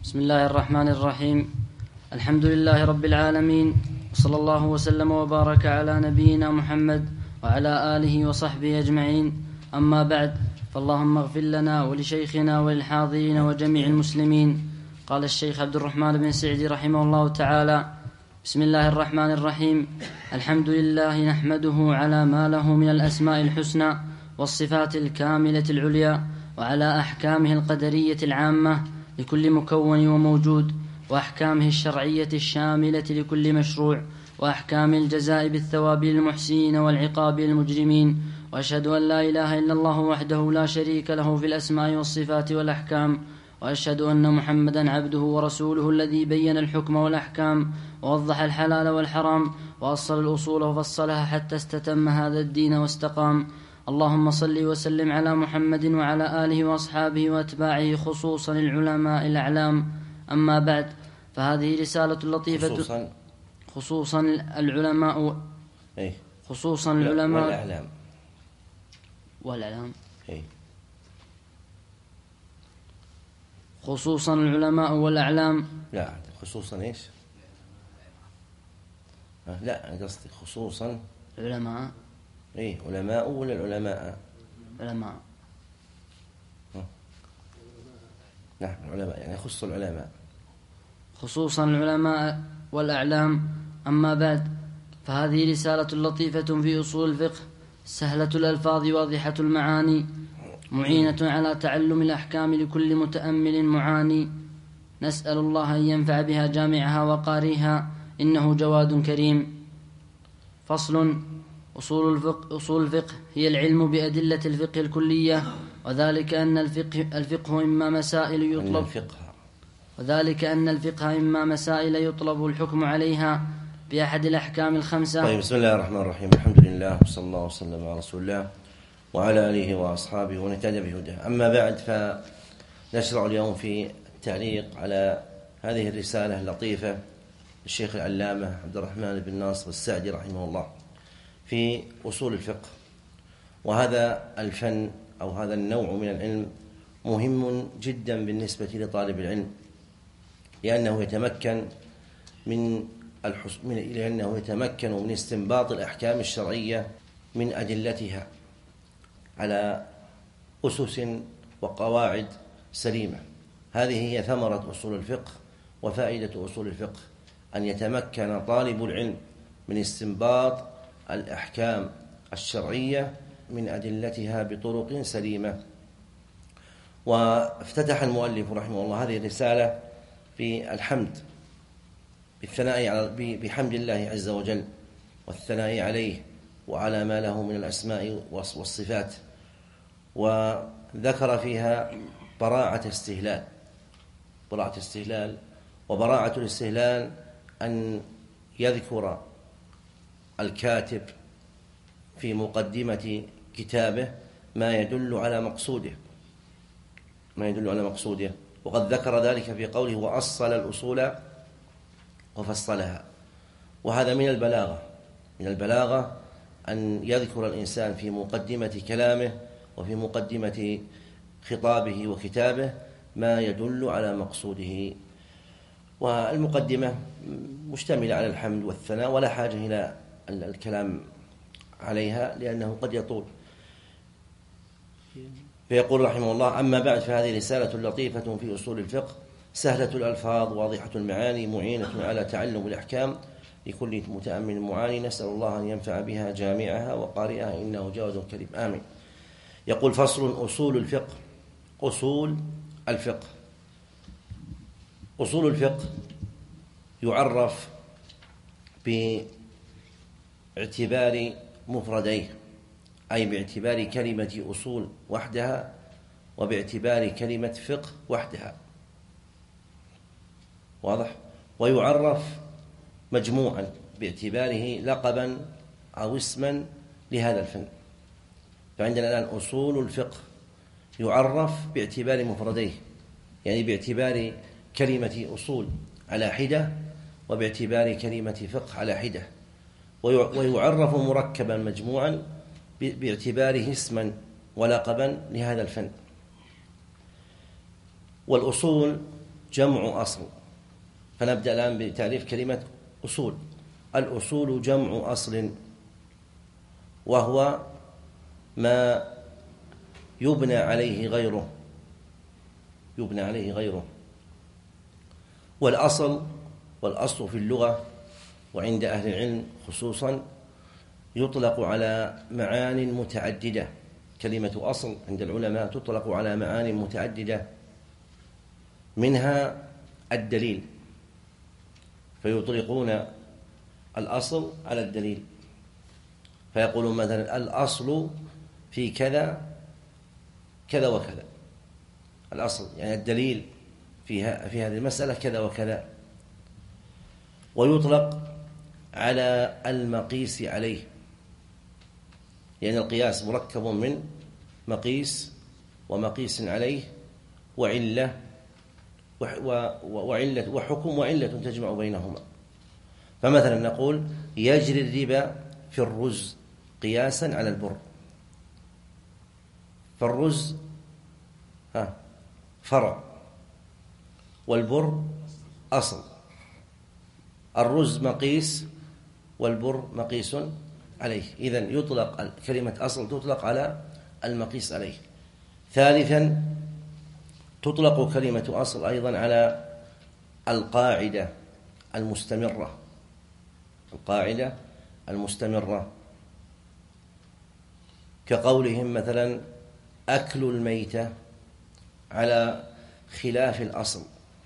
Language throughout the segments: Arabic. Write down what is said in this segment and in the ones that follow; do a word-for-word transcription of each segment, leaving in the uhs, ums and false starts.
بسم الله الرحمن الرحيم. الحمد لله رب العالمين، وصلى الله وسلم وبارك على نبينا محمد وعلى آله وصحبه أجمعين. أما بعد، فاللهم اغفر لنا ولشيخنا وللحاضرين وجميع المسلمين. قال الشيخ عبد الرحمن بن سعدي رحمه الله تعالى: بسم الله الرحمن الرحيم. الحمد لله نحمده على ما له من الأسماء الحسنى والصفات الكاملة العليا، وعلى أحكامه القدرية العامة لكل مكون وموجود، وأحكامه الشرعية الشاملة لكل مشروع، وأحكام الجزاء بالثواب للمحسنين والعقاب للمجرمين. وأشهد أن لا إله إلا الله وحده لا شريك له في الأسماء والصفات والأحكام، وأشهد أن محمدا عبده ورسوله الذي بين الحكم والأحكام، ووضح الحلال والحرام، وأصل الأصول وفصلها حتى استتم هذا الدين واستقام. اللهم صل وسلم على محمد وعلى آله وأصحابه وأتباعه، خصوصا العلماء الأعلام. أما بعد، فهذه رسالة لطيفة خصوصا, خصوصا العلماء إيه؟ خصوصا العلماء والأعلام والأعلام إيه؟ خصوصا العلماء والأعلام. لا، خصوصا إيش؟ أه لا، أنا قصدي خصوصا علماء. إيه، علماء ولا العلماء؟ علماء. أه. نعم، العلماء يعني يخص العلماء، خصوصا العلماء والأعلام. أما بعد، فهذه رسالة لطيفة في أصول الفقه، سهلة الألفاظ واضحة المعاني، معينة على تعلم الأحكام لكل متأمل معاني. نسأل الله أن ينفع بها جامعها وقاريها، إنه جواد كريم. فصل: أصول الفقه, أصول الفقه هي العلم بأدلة الفقه الكلية، وذلك أن الفقه, الفقه إما مسائل يطلب الفقه وذلك أن الفقه إما مسائل يطلب الحكم عليها بأحد الأحكام الخمسة. طيب، بسم الله الرحمن الرحيم. الحمد لله، وصلى الله وسلم على رسول الله وعلى آله وأصحابه ونهتدى بهداه. أما بعد، فنشرع اليوم في التعليق على هذه الرسالة اللطيفة للشيخ العلامة عبد الرحمن بن ناصر السعدي رحمه الله في أصول الفقه. وهذا الفن أو هذا النوع من العلم مهم جدا بالنسبة لطالب العلم، لأنه يتمكن من الحص... من... لأنه يتمكن من استنباط الأحكام الشرعية من أدلتها على أسس وقواعد سليمة. هذه هي ثمرة أصول الفقه وفائدة أصول الفقه، أن يتمكن طالب العلم من استنباط الأحكام الشرعية من أدلتها بطرق سليمة. وافتتح المؤلف رحمه الله هذه الرسالة بالحمد، بالثناء على بحمد الله عز وجل والثناء عليه وعلى ما له من الأسماء والصفات، وذكر فيها براعة استهلال براعة استهلال وبراعة الاستهلال أن يذكر الكاتب في مقدمة كتابه ما يدل على مقصوده ما يدل على مقصوده وقد ذكر ذلك في قوله: وأصل الأصول وفصلها. وهذا من البلاغة من البلاغة أن يذكر الإنسان في مقدمة كلامه وفي مقدمة خطابه وكتابه ما يدل على مقصوده. والمقدمة مشتملة على الحمد والثناء، ولا حاجة إلى الكلام عليها لأنه قد يطول. فيقول رحمه الله: أما بعد، فهذه رسالة لطيفة في أصول الفقه، سهلة الألفاظ واضحة المعاني، معينة على تعلم الأحكام لكل متأمل معاني. نسأل الله أن ينفع بها جامعها وقارئها، إنه جواد كريم، آمين. يقول: فصل: أصول الفقه. أصول الفقه أصول الفقه يعرف باعتبار مفرديه، أي باعتبار كلمة أصول وحدها وباعتبار كلمة فقه وحدها، واضح؟ ويعرف مجموعا باعتباره لقبا أو اسما لهذا الفن. فعندنا الآن أصول الفقه يعرف باعتبار مفرديه، يعني باعتبار كلمة أصول على حدة وباعتبار كلمة فقه على حدة، ويعرف مركبا مجموعا باعتباره اسما ولقبا لهذا الفن. والأصول جمع أصل. فنبدأ الآن بتعريف كلمة أصول. الأصول جمع أصل، وهو ما يبنى عليه غيره يبنى عليه غيره والأصل والأصل في اللغة وعند أهل العلم خصوصا يطلق على معان متعددة. كلمة أصل عند العلماء تطلق على معان متعددة، منها الدليل، فيطلقون الأصل على الدليل، فيقولون مثلا الأصل في كذا كذا وكذا. الأصل يعني الدليل فيها في هذه المسألة كذا وكذا. ويطلق على المقيس عليه، يعني القياس مركب من مقيس ومقيس عليه وعلة وعلة وحكم وعلة تجمع بينهما. فمثلا نقول يجري الربا في الرز قياسا على البر. فالرز ها فرع والبر أصل. الرز مقيس والبر مقيس عليه، إذن يطلق كلمة أصل تطلق على المقيس عليه. ثالثا تطلق كلمة أصل أيضا على القاعدة المستمرة القاعدة المستمرة كقولهم مثلا أكل الميتة على خلاف الأصل.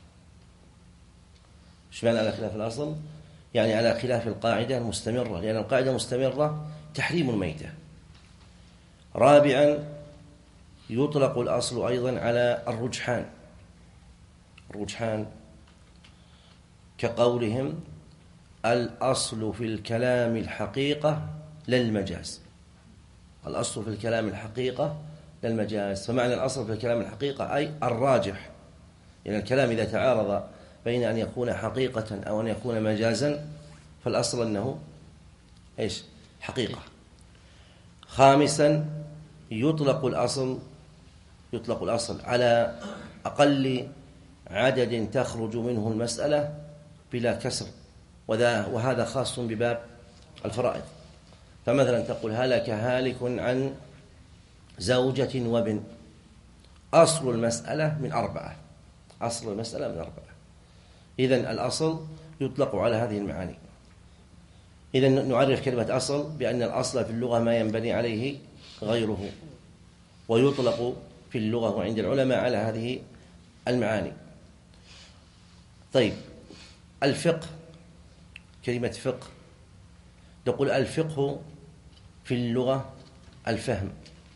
إيش معنى على خلاف الأصل؟ يعني على خلاف القاعدة المستمرة، لأن القاعدة المستمرة تحريم الميتة. رابعا يطلق الأصل أيضا على الرجحان الرجحان كقولهم الأصل في الكلام الحقيقة لا المجاز. الأصل في الكلام الحقيقة لا المجاز. فمعنى الأصل في الكلام الحقيقة أي الراجح، يعني الكلام إذا تعارض بين أن يكون حقيقة أو أن يكون مجازا فالأصل أنه إيش؟ حقيقة. خامسا يطلق الأصل يطلق الأصل على أقل عدد تخرج منه المسألة بلا كسر، وهذا خاص بباب الفرائض. فمثلا تقول هلك هالك عن زوجة وابن، أصل المسألة من أربعة أصل المسألة من أربعة إذن الأصل يطلق على هذه المعاني. إذن نعرف كلمة أصل بأن الأصل في اللغة ما ينبني عليه غيره، ويطلق في اللغة وعند العلماء على هذه المعاني. طيب الفقه، كلمة فقه نقول الفقه في اللغة الفهم.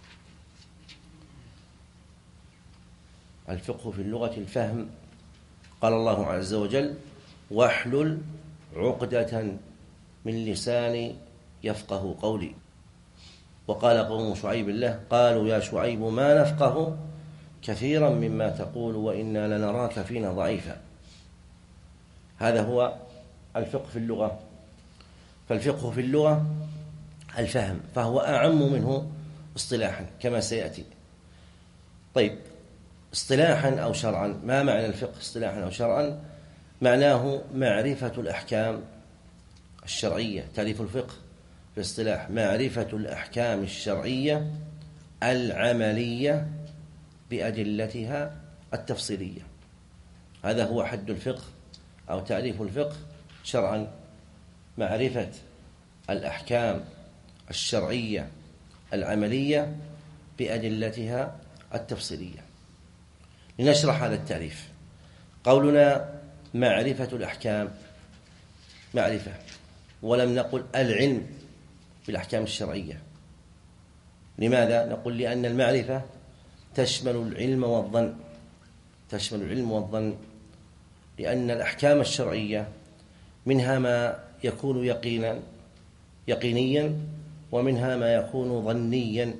الفقه في اللغة الفهم. قال الله عز وجل واحلل عقدة من لساني يفقه قولي. وقال قوم شعيب الله قالوا يا شعيب ما نفقه كثيرا مما تقول وإنا لنراك فينا ضعيفا. هذا هو الفقه في اللغة. فالفقه في اللغة الفهم، فهو أعم منه اصطلاحا كما سيأتي. طيب اصطلاحا أو شرعا، ما معنى الفقه اصطلاحا أو شرعا؟ معناه معرفة الأحكام الشرعية. تعريف الفقه في الاصطلاح معرفة الأحكام الشرعية العملية بأدلتها التفصيلية. هذا هو حد الفقه أو تعريف الفقه شرعا، معرفة الأحكام الشرعية العملية بأدلتها التفصيلية. لنشرح هذا التعريف. قولنا معرفة الأحكام معرفة، ولم نقل العلم بالأحكام الشرعية. لماذا؟ نقول لأن المعرفة تشمل العلم والظن تشمل العلم والظن لأن الأحكام الشرعية منها ما يكون يقينا يقينيا ومنها ما يكون ظنيا،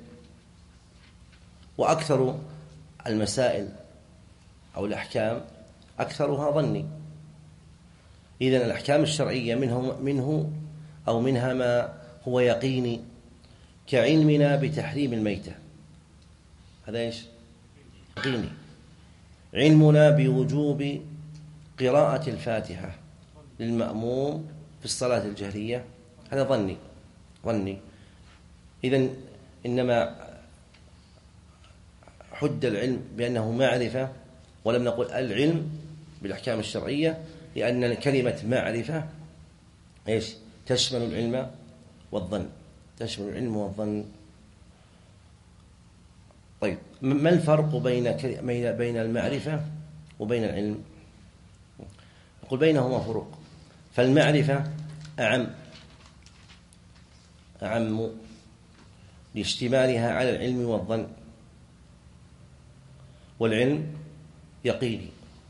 وأكثر المسائل أو الأحكام أكثرها ظني. إذن الأحكام الشرعية منه, منه أو منها ما هو يقيني كعلمنا بتحريم الميتة، هذا إيش؟ يقيني. علمنا بوجوب قراءة الفاتحة للمأموم في الصلاة الجهرية هذا ظني ظني إذن إنما حد العلم بأنه معرفة ولم نقل العلم بالأحكام الشرعية، لأن كلمة معرفة إيش تشمل العلم والظن، تشمل العلم والظن. طيب ما الفرق بين بين المعرفة وبين العلم؟ نقول بينهما فروق. فالمعرفة أعم أعم لاشتمالها على العلم والظن، والعلم يقيني.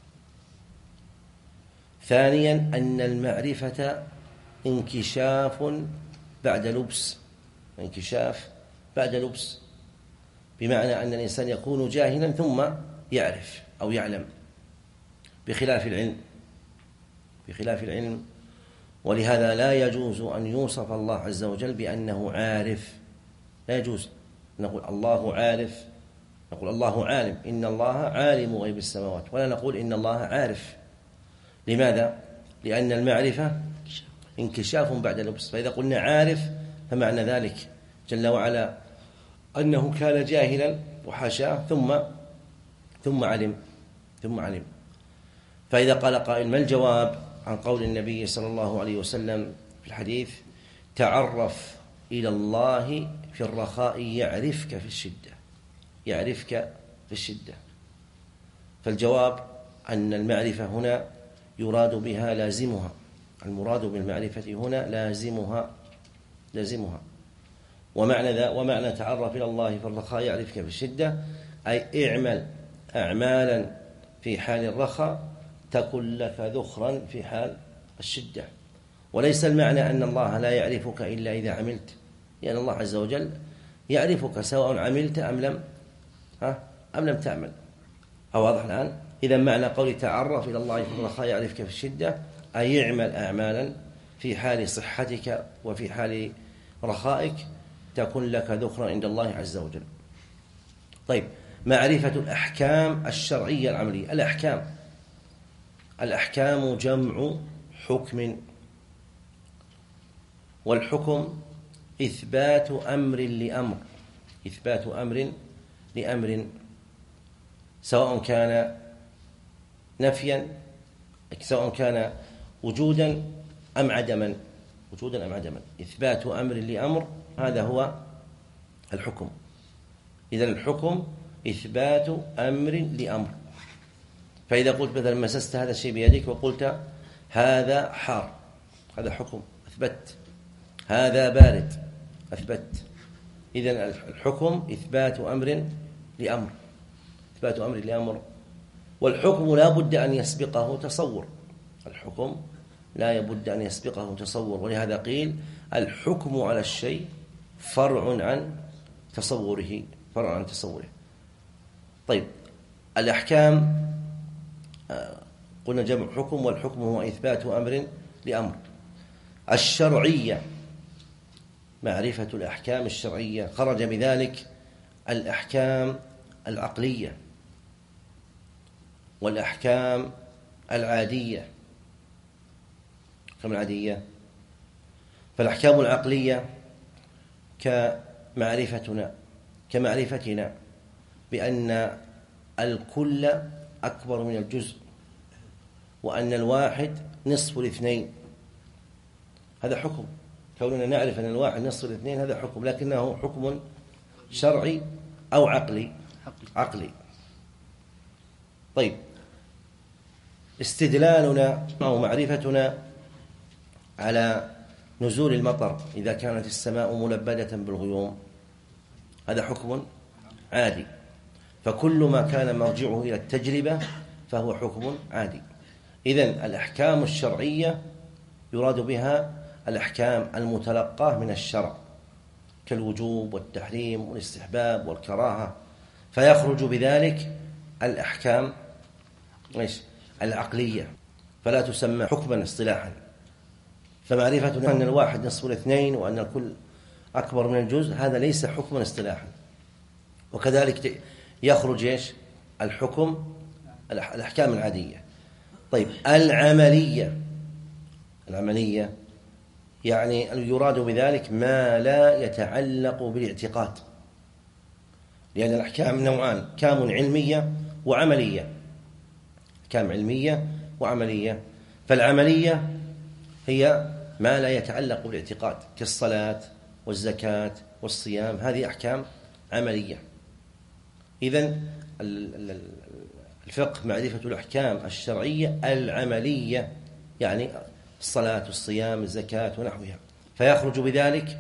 ثانيا أن المعرفة انكشاف بعد لبس، انكشاف بعد لبس، بمعنى أن الإنسان يكون جاهلا ثم يعرف أو يعلم، بخلاف العلم بخلاف العلم ولهذا لا يجوز أن يوصف الله عز وجل بأنه عارف، لا يجوز نقول الله عارف، نقول الله عالم، إن الله عالم غيب السماوات، ولا نقول إن الله عارف. لماذا؟ لأن المعرفة انكشاف بعد لبس، فإذا قلنا عارف فمعنى ذلك جل وعلا أنه كان جاهلا وحاشاه ثم ثم علم ثم علم. فإذا قال قائل ما الجواب عن قول النبي صلى الله عليه وسلم في الحديث تعرف إلى الله في الرخاء يعرفك في الشدة، يعرفك في الشدة؟ فالجواب أن المعرفة هنا يراد بها لازمها، المراد بالمعرفة هنا لازمها لازمها ومعنى ذا ومعنى تعرف إلى الله في الرخاء يعرفك في الشدة أي اعمل أعمالا في حال الرخاء تكن لك ذخرا في حال الشدة. وليس المعنى أن الله لا يعرفك إلا إذا عملت، لأن الله عز وجل يعرفك سواء عملت أم لم ها أم لم تعمل. أو واضح الآن؟ إذا معنى قول تعرف إلى الله في الرخاء يعرفك في الشدة أي اعمل أعمالا في حال صحتك وفي حال رخائك تكن لك ذخرا عند الله عز وجل. طيب معرفة الأحكام الشرعية العملية. الأحكام الأحكام جمع حكم، والحكم إثبات أمر لأمر، إثبات أمر لأمر سواء كان نفيا، سواء كان وجودا أم عدما، وجودا أم عدما، إثبات أمر لأمر هذا هو الحكم. إذن الحكم إثبات أمر لأمر. فإذا قلت مثلا مسست هذا الشيء بيدك وقلت هذا حار، هذا حكم أثبت. هذا بارد أثبت. إذن الحكم إثبات أمر لأمر، إثبات أمر لأمر. والحكم لا بد أن يسبقه تصور، الحكم لا يبد أن يسبقه تصور، ولهذا قيل الحكم على الشيء فرع عن تصوره، فرع عن تصوره. طيب الأحكام قلنا جمع حكم، والحكم هو إثبات أمر لأمر. الشرعية معرفة الأحكام الشرعية، خرج بذلك الأحكام العقلية والأحكام العادية. كم العادية؟ فالأحكام العقلية كمعرفتنا كمعرفتنا بأن الكل أكبر من الجزء، وأن الواحد نصف الاثنين، هذا حكم. كوننا نعرف أن الواحد نصف الاثنين هذا حكم، لكنه حكم شرعي أو عقلي؟ عقلي. طيب استدلالنا أو معرفتنا على نزول المطر إذا كانت السماء ملبدة بالغيوم هذا حكم عادي، فكل ما كان مرجعه إلى التجربة فهو حكم عادي. إذن الأحكام الشرعية يراد بها الأحكام المتلقاة من الشرع كالوجوب والتحريم والاستحباب والكراهة، فيخرج بذلك الأحكام إيش؟ العقلية، فلا تسمى حكما اصطلاحا. فمعرفة أن الواحد نصف الاثنين وأن الكل أكبر من الجزء هذا ليس حكما اصطلاحا. وكذلك يخرج إيش؟ الحكم الأحكام العادية. طيب العملية، العملية يعني يراد بذلك ما لا يتعلق بالاعتقاد، لأن الأحكام نوعان: أحكام علمية وعملية. أحكام علمية وعملية. فالعملية هي ما لا يتعلق بالاعتقاد كالصلاة والزكاة والصيام، هذه أحكام عملية. إذن الفقه معرفة الأحكام الشرعية العملية، يعني الصلاة والصيام الزكاة ونحوها، فيخرج بذلك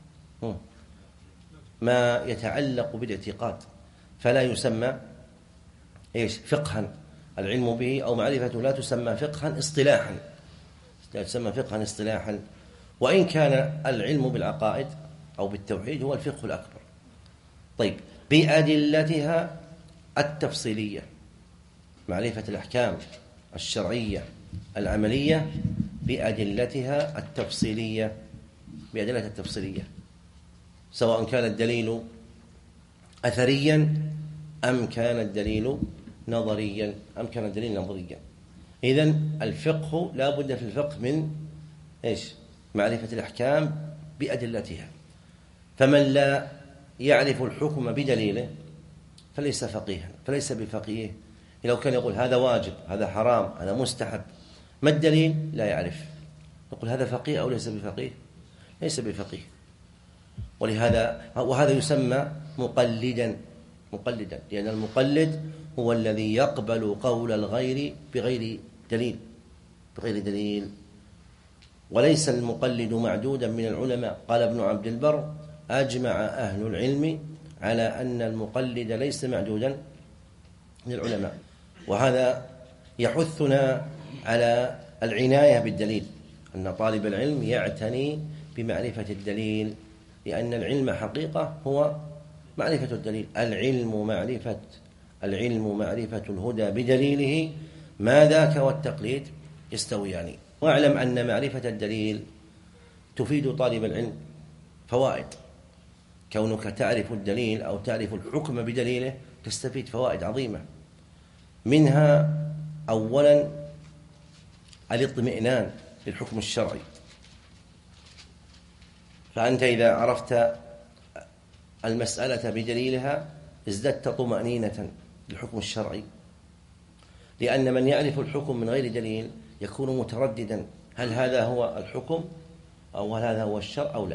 ما يتعلق بالاعتقاد، فلا يسمى إيش فقها. العلم به أو معرفته لا تسمى فقها اصطلاحا، لا تسمى فقها اصطلاحا، وإن كان العلم بالعقائد أو بالتوحيد هو الفقه الأكبر. طيب بأدلتها التفصيلية، معرفة الأحكام الشرعية العملية بأدلتها التفصيلية، بأدلتها التفصيلية، سواء كان الدليل أثريا أم كان الدليل نظريا أم كان الدليل نظريا. إذن الفقه لا بد في الفقه من إيش؟ معرفة الأحكام بأدلتها. فمن لا يعرف الحكم بدليله فليس فقيها، فليس بفقيه. لو كان يقول هذا واجب، هذا حرام، هذا مستحب، ما الدليل؟ لا يعرف، نقول هذا فقيه أو ليس بفقيه؟ ليس بفقيه. ولهذا وهذا يسمى مقلدا، مقلدا، لأن المقلد هو الذي يقبل قول الغير بغير دليل، بغير دليل. وليس المقلد معدودا من العلماء. قال ابن عبد البر: أجمع أهل العلم على أن المقلد ليس معدودا من العلماء. وهذا يحثنا على العناية بالدليل، أن طالب العلم يعتني بمعرفة الدليل، لأن العلم حقيقة هو معرفة الدليل. العلم معرفة العلم معرفة الهدى بدليله، ما ذاك والتقليد يستويان. يعني واعلم أن معرفة الدليل تفيد طالب العلم فوائد. كونك تعرف الدليل أو تعرف الحكم بدليله تستفيد فوائد عظيمة، منها أولا الاطمئنان للحكم الشرعي. فأنت إذا عرفت المسألة بدليلها ازددت طمأنينة للحكم الشرعي، لأن من يعرف الحكم من غير دليل يكون مترددا: هل هذا هو الحكم أو هل هذا هو الشرع أو لا.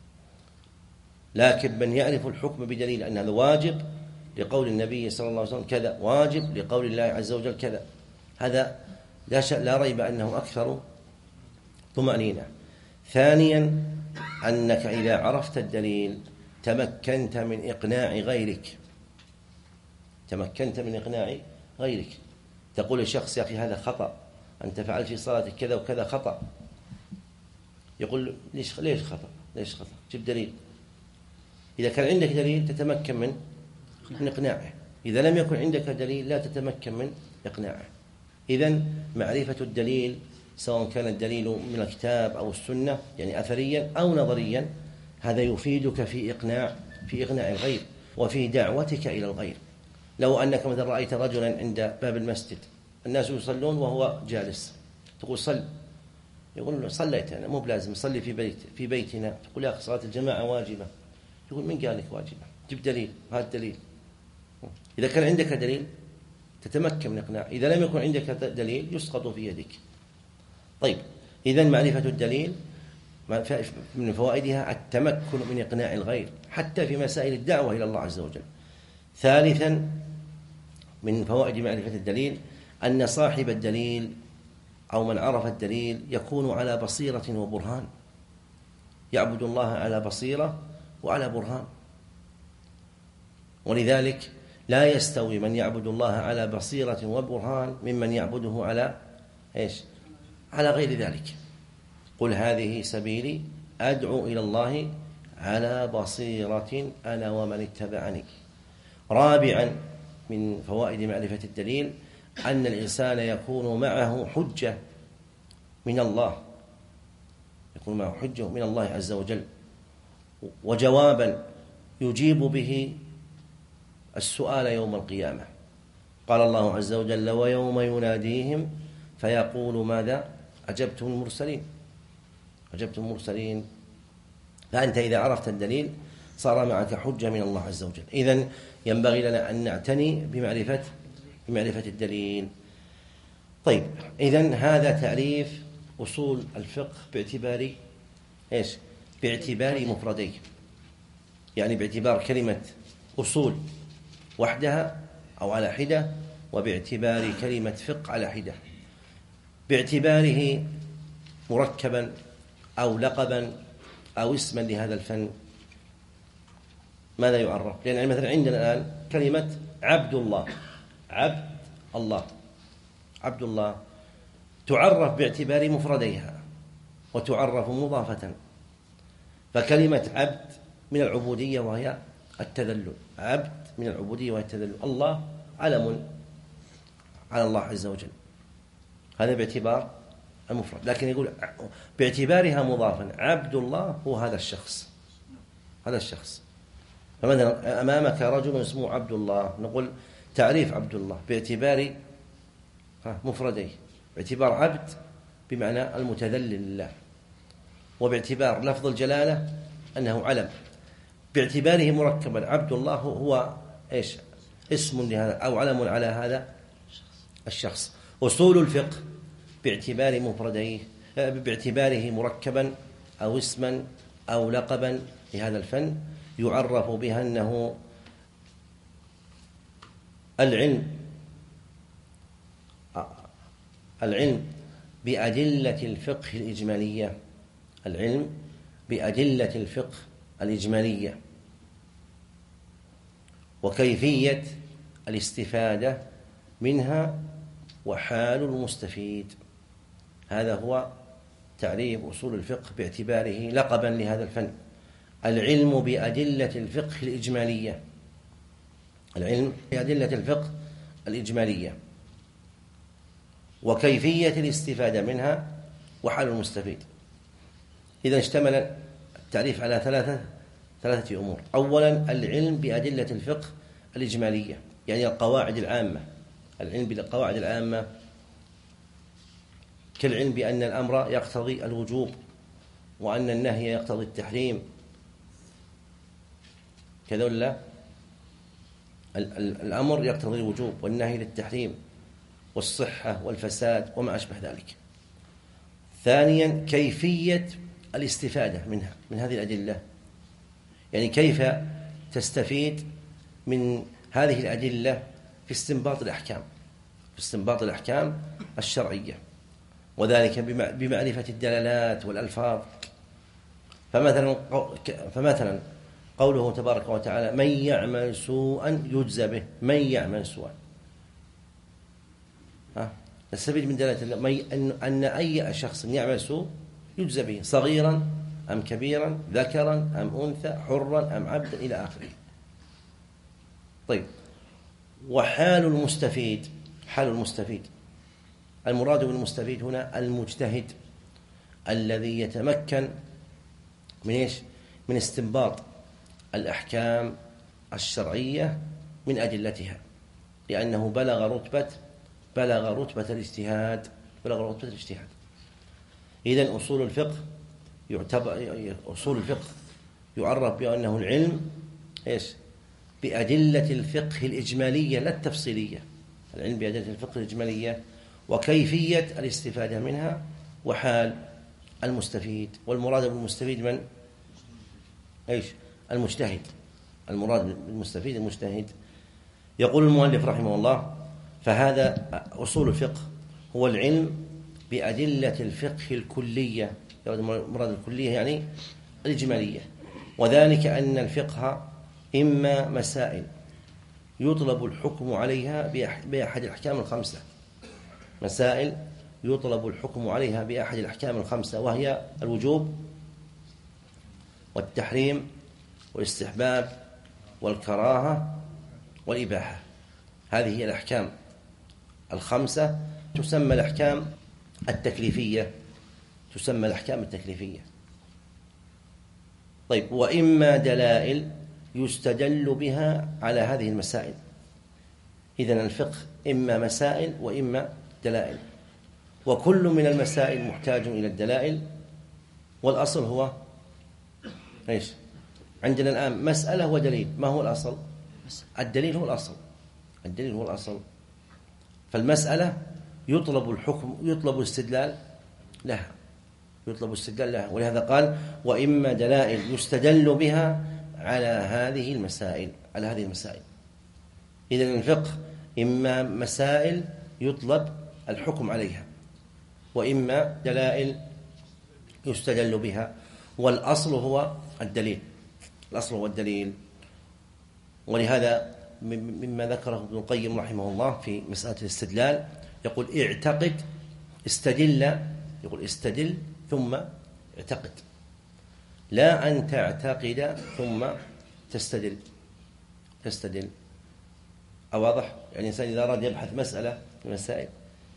لكن من يعرف الحكم بدليل أن هذا واجب لقول النبي صلى الله عليه وسلم كذا، واجب لقول الله عز وجل كذا، هذا لا شك لا ريب أنه أكثر طمأنينة. ثانيا أنك إذا عرفت الدليل تمكنت من إقناع غيرك، تمكنت من إقناع غيرك. تقول لشخص: يا أخي هذا خطأ، أنت فعلت في صلاتك كذا وكذا خطأ. يقول: ليش ليش خطأ؟ ليش خطأ؟ جيب دليل. إذا كان عندك دليل تتمكن من من إقناعه، إذا لم يكن عندك دليل لا تتمكن من إقناعه. إذن معرفة الدليل سواء كان الدليل من الكتاب أو السنة، يعني أثريا أو نظريا، هذا يفيدك في إقناع في إقناع الغير وفي دعوتك إلى الغير. لو أنك مثلا رأيت رجلا عند باب المسجد الناس يصلون وهو جالس، تقول: صل. يقول له: صليت أنا، مو بلازم صلي في بيت في بيتنا. تقول: يا أخي صلاة الجماعة واجبة. يقول: من قال لك واجبة؟ جيب دليل. هذا الدليل. إذا كان عندك دليل تتمكن من إقناع، إذا لم يكن عندك دليل يسقط في يدك. طيب، إذن معرفة الدليل من فوائدها التمكن من إقناع الغير حتى في مسائل الدعوة إلى الله عز وجل. ثالثا من فوائد معرفة الدليل أن صاحب الدليل أو من عرف الدليل يكون على بصيرة وبرهان، يعبد الله على بصيرة وعلى برهان. ولذلك لا يستوي من يعبد الله على بصيرة وبرهان ممن يعبده على إيش؟ على غير ذلك. قل هذه سبيلي أدعو إلى الله على بصيرة أنا ومن اتبعني. رابعا من فوائد معرفة الدليل أن الإنسان يكون معه حجة من الله، يكون معه حجة من الله عز وجل، وجوابا يجيب به السؤال يوم القيامة. قال الله عز وجل: ويوم يناديهم فيقول ماذا؟ أجبتم المرسلين، أجبتم المرسلين. فأنت إذا عرفت الدليل صار معك حجة من الله عز وجل. إذن ينبغي لنا أن نعتني بمعرفة بمعرفة الدليل. طيب، إذن هذا تعريف أصول الفقه باعتبار إيش؟ باعتبار مفرديه، يعني باعتبار كلمة أصول وحدها أو على حدة، وباعتبار كلمة فقه على حدة. باعتباره مركبا أو لقبا أو اسما لهذا الفن، ماذا يعرف؟ لأن مثلا عندنا الآن كلمة عبد الله، عبد الله، عبد الله تعرف باعتبار مفرديها وتعرف مضافة. فكلمة عبد من العبودية وهي التذلل، عبد من العبودية وهي التذلل. الله علم على الله عز وجل، هذا باعتبار المفرد. لكن يقول باعتبارها مضافا، عبد الله هو هذا الشخص، هذا الشخص. فمثلا أمامك رجل اسمه عبد الله، نقول تعريف عبد الله باعتبار مفرديه، باعتبار عبد بمعنى المتذلل لله، وباعتبار لفظ الجلالة أنه علم، باعتباره مركبا عبد الله هو إيش؟ اسم لهذا أو علم على هذا الشخص. أصول الفقه باعتبار مفرديه، باعتباره مركبا أو اسما أو لقبا لهذا الفن، يعرف بها أنه العلم العلم بأدلة الفقه الإجمالية، العلم بأدلة الفقه الإجمالية وكيفية الاستفادة منها وحال المستفيد. هذا هو تعريف أصول الفقه باعتباره لقبا لهذا الفن. العلم بأدلة الفقه الإجمالية، العلم بأدلة الفقه الإجمالية وكيفية الاستفادة منها وحال المستفيد. إذا اشتمل التعريف على ثلاثة ثلاثة أمور. أولا العلم بأدلة الفقه الإجمالية، يعني القواعد العامة، العلم بالقواعد العامة كالعلم بأن الأمر يقتضي الوجوب وأن النهي يقتضي التحريم، كذا ولا؟ الأمر يقتضي الوجوب والنهي للتحريم والصحة والفساد وما أشبه ذلك. ثانيا كيفية الاستفادة منها، من هذه الأدلة، يعني كيف تستفيد من هذه الأدلة في استنباط الأحكام، في استنباط الأحكام الشرعية، وذلك بمعرفة الدلالات والألفاظ. فمثلا فمثلا قوله تبارك وتعالى من يعمل سوءا يجزى به، من يعمل سوءا، نستفيد من دلالة أن أي شخص يعمل سوء يجزى به، صغيرا أم كبيرا، ذكرا أم أنثى، حرا أم عبدا إلى آخره. طيب، وحال المستفيد، حال المستفيد المراد بالمستفيد هنا المجتهد الذي يتمكن من إيش؟ من استنباط الأحكام الشرعية من أدلتها، لأنه بلغ رتبة بلغ رتبة الاجتهاد بلغ رتبة الاجتهاد. إذن أصول الفقه يعتبر أصول الفقه يعرف بأنه العلم إيش؟ بأدلة الفقه الإجمالية لا التفصيلية، العلم بأدلة الفقه الإجمالية وكيفية الاستفادة منها وحال المستفيد. والمراد بالمستفيد من؟ إيش؟ المجتهد، المراد بالمستفيد المجتهد. يقول المؤلف رحمه الله فهذا أصول الفقه هو العلم بأدلة الفقه الكلية، مراد الكلية يعني الإجمالية، وذلك أن الفقه إما مسائل يطلب الحكم عليها بأحد الأحكام الخمسة، مسائل يطلب الحكم عليها بأحد الأحكام الخمسة، وهي الوجوب والتحريم والاستحباب والكراهة والإباحة. هذه هي الأحكام الخمسة، تسمى الأحكام التكليفية، تسمى الأحكام التكليفية. طيب، وإما دلائل يستدل بها على هذه المسائل. إذن الفقه إما مسائل وإما دلائل، وكل من المسائل محتاج إلى الدلائل، والأصل هو إيش؟ عندنا الآن مسألة ودليل. ما هو الأصل؟ الدليل هو الأصل. الدليل هو الأصل. فالمسألة يطلب الحكم، يطلب الاستدلال لها، يطلب الاستدلال لها. ولهذا قال: وإما دلائل يستدل بها على هذه المسائل، على هذه المسائل. إذن الفقه إما مسائل يطلب الحكم عليها، وإما دلائل يستدل بها، والأصل هو الدليل. الأصل هو الدليل. ولهذا مما ذكره ابن القيم رحمه الله في مسألة الاستدلال يقول: اعتقد، استدل، يقول استدل ثم اعتقد، لا أن تعتقد ثم تستدل. تستدل أواضح؟ يعني الإنسان إذا أراد يبحث مسألة من المسائل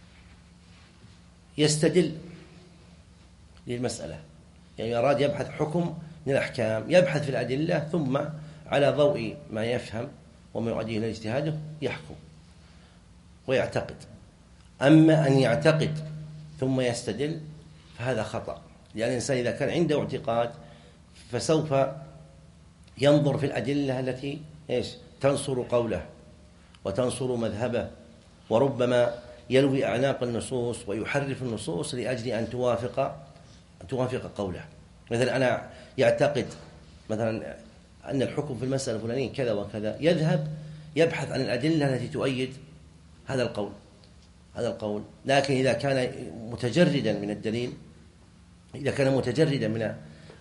يستدل للمسألة، يعني أراد يبحث حكم من الأحكام يبحث في الأدلة، ثم على ضوء ما يفهم وما يؤديه إلى اجتهاده يحكم ويعتقد. أما أن يعتقد ثم يستدل فهذا خطأ، لأن الإنسان إذا كان عنده اعتقاد فسوف ينظر في الأدلة التي إيش؟ تنصر قوله وتنصر مذهبه، وربما يلوي أعناق النصوص ويحرف النصوص لأجل أن توافق أن توافق قوله. مثلا أنا يعتقد مثلا أن الحكم في المسألة الفلانية كذا وكذا، يذهب يبحث عن الأدلة التي تؤيد هذا القول هذا القول لكن إذا كان متجردا من الدليل، إذا كان متجردا من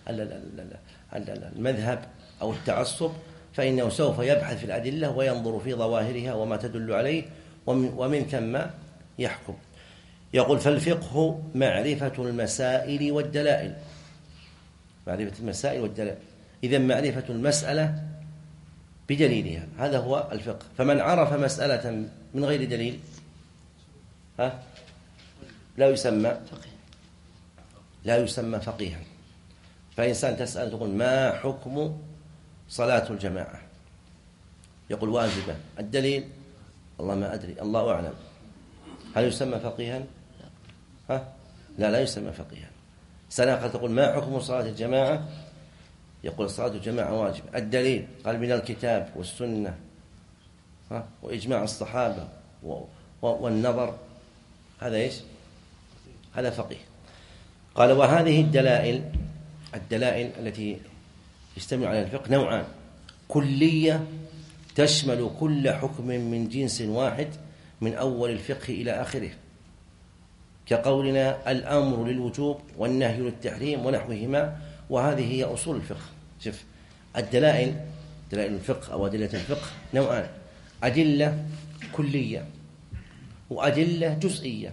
المذهب أو التعصب، فإنه سوف يبحث في الأدلة وينظر في ظواهرها وما تدل عليه، ومن ثم يحكم. يقول: فالفقه معرفة المسائل والدلائل. معرفة المسائل والدلائل، إذن معرفة المسألة بدليلها، هذا هو الفقه. فمن عرف مسألة من غير دليل ها لا يسمى لا يسمى فقيها. فإنسان تسأل تقول: ما حكم صلاة الجماعة؟ يقول: واجبة. الدليل: الله ما أدري، الله أعلم. هل يسمى فقيها؟ ها؟ لا لا يسمى فقيها. سنة قد تقول: ما حكم صلاة الجماعة؟ يقول: صلاة الجماعة واجبة. الدليل: قال: من الكتاب والسنة ها؟ وإجماع الصحابة والنظر. هذا إيش؟ هذا فقيه. قال: وهذه الدلائل الدلائل التي يجتمع عليها الفقه نوعان: كلية تشمل كل حكم من جنس واحد من أول الفقه إلى آخره، كقولنا الأمر للوجوب والنهي للتحريم ونحوهما، وهذه هي أصول الفقه. شوف، الدلائل دلائل الفقه أو أدلة الفقه نوعان: أدلة كلية وأدلة جزئية.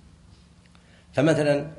فمثلا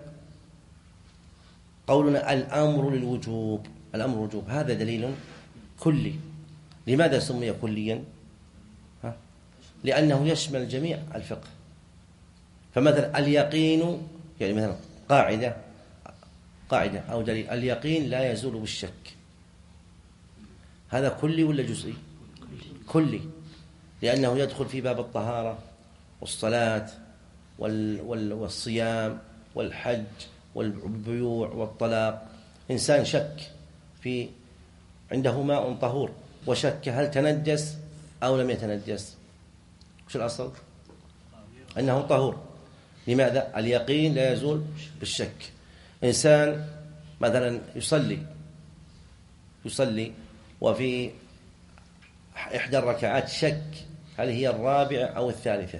قولنا الأمر للوجوب، الأمر للوجوب هذا دليل كلي. لماذا سمي كليا؟ ها؟ لأنه يشمل جميع الفقه. فمثلا اليقين، يعني مثلا قاعدة قاعدة أو دليل: اليقين لا يزول بالشك. هذا كلي ولا جزئي؟ كلي، لأنه يدخل في باب الطهارة والصلاة والصيام والحج والبيوع والطلاق. إنسان شك في عنده ماء طهور وشك هل تنجس أو لم يتنجس، وش الأصل؟ أنه طهور. لماذا؟ اليقين لا يزول بالشك. إنسان مثلا يصلي يصلي وفي إحدى الركعات شك هل هي الرابعة أو الثالثة،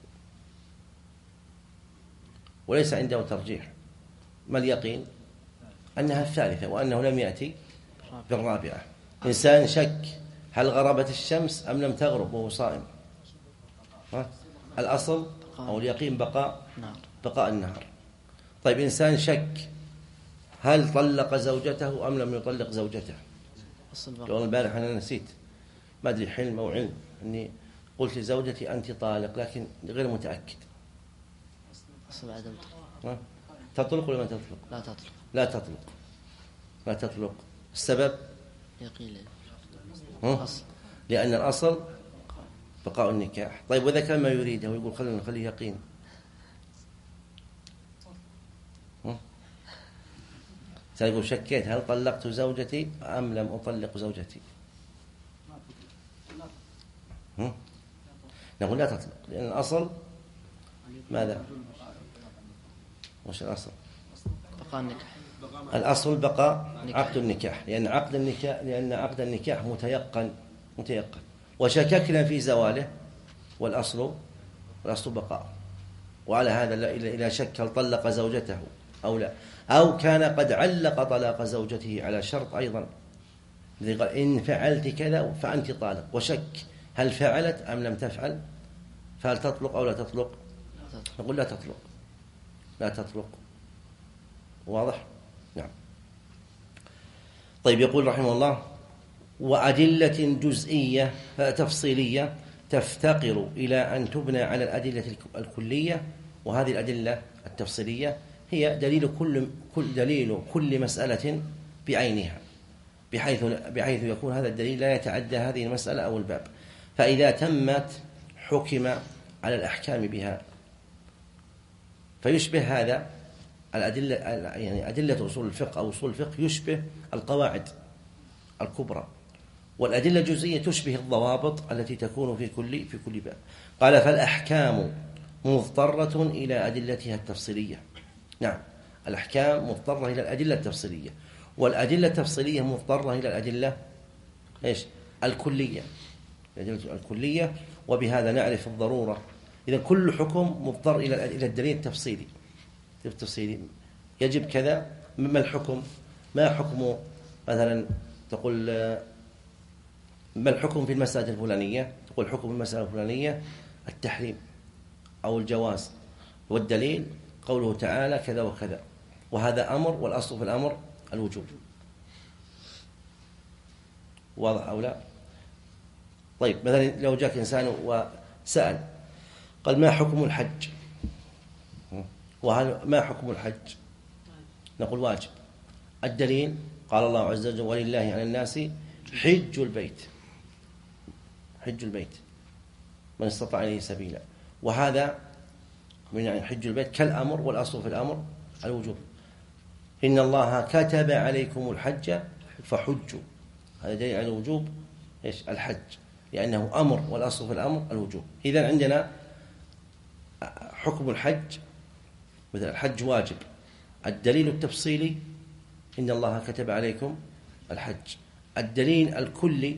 وليس عنده ترجيح. ما اليقين؟ أنها الثالثة وأنه لم يأتي بالرابعة. إنسان شك هل غربت الشمس أم لم تغرب وهو صائم، الأصل أو اليقين بقاء بقاء النهار. طيب إنسان شك هل طلق زوجته أم لم يطلق زوجته. والله البارح أنا نسيت، ما أدري حلم أو علم، أني قلت لزوجتي أنت طالق لكن غير متأكد. أصل عدم تطلق ولا ما تطلق؟ لا تطلق لا تطلق لا تطلق. السبب؟ يقين أصل. لأن الأصل بقاء النكاح. طيب وإذا كان ما يريده ويقول خلينا نخليه يقين، سيقول شكيت هل طلقت زوجتي أم لم أطلق زوجتي؟ هم؟ نقول لا تطلق، لأن الأصل ماذا؟ وش الأصل؟ بقاء النكاح. الأصل بقاء عقد النكاح، لأن عقد النكاح لأن عقد النكاح متيقن متيقن وشككنا في زواله، والأصل والأصل بقاء. وعلى هذا إذا شك هل طلق زوجته أو لا، أو كان قد علق طلاق زوجته على شرط أيضا، قال إن فعلت كذا فأنت طالق، وشك هل فعلت أم لم تفعل، فهل تطلق أو لا تطلق؟ نقول لا تطلق، لا تطلق. واضح؟ نعم. طيب، يقول رحمه الله: وأدلة جزئية تفصيلية تفتقر إلى أن تبنى على الأدلة الكلية. وهذه الأدلة التفصيلية هي دليل كل كل دليل كل مسألة بعينها، بحيث بحيث يكون هذا الدليل لا يتعدى هذه المسألة أو الباب. فإذا تمت حكم على الأحكام بها، فيشبه هذا الأدلة، يعني أدلة أصول الفقه أو أصول الفقه يشبه القواعد الكبرى، والأدلة الجزئية تشبه الضوابط التي تكون في كل في كل باب. قال: فالأحكام مضطرة إلى أدلتها التفصيلية. نعم، الأحكام مضطرة إلى الأدلة التفصيلية، والأدلة التفصيلية مضطرة إلى الأدلة إيش؟ الكلية، الأدلة الكلية. وبهذا نعرف الضرورة. إذا كل حكم مضطر إلى إلى الدليل التفصيلي. التفصيلي يجب كذا. ما الحكم؟ ما حكم مثلا تقول ما الحكم في المسألة الفلانية؟ تقول حكم في المسألة الفلانية التحريم أو الجواز، والدليل قوله تعالى كذا وكذا، وهذا أمر، والأصل في الأمر الوجوب. واضح أو لا؟ طيب، مثلا لو جاءك إنسان وسأل قال: ما حكم الحج؟ وهل ما حكم الحج؟ نقول واجب. الدليل قال الله عز وجل: ولله على الناس حج البيت، حج البيت من استطاع إليه سبيلا. وهذا من يعني حج البيت كالأمر، والأصل في الأمر الوجوب. إن الله كتب عليكم الحج فحجوا، هذا دليل على الوجوب إيش؟ الحج، لأنه أمر، والأصل في الأمر الوجوب. إذن عندنا حكم الحج، مثل الحج واجب. الدليل التفصيلي: إن الله كتب عليكم الحج. الدليل الكلي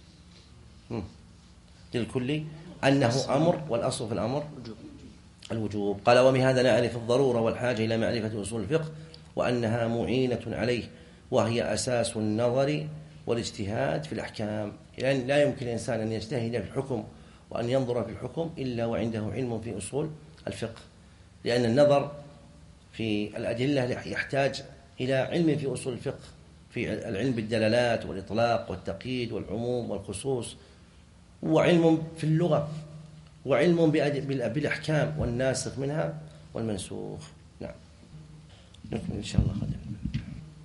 الكلي أنه أمر، والأصل في الأمر الوجوب. قال: وبهذا نعرف الضرورة والحاجة إلى معرفة أصول الفقه، وأنها معينة عليه، وهي أساس النظر والاجتهاد في الأحكام. يعني لا يمكن الإنسان أن يجتهد في الحكم وأن ينظر في الحكم إلا وعنده علم في أصول الفقه، لأن النظر في الأدلة يحتاج إلى علم في أصول الفقه، في العلم بالدلالات والإطلاق والتقييد والعموم والخصوص، وعلم في اللغة، وعلم بالأحكام والناسخ منها والمنسوخ. نعم، نكمل إن شاء الله.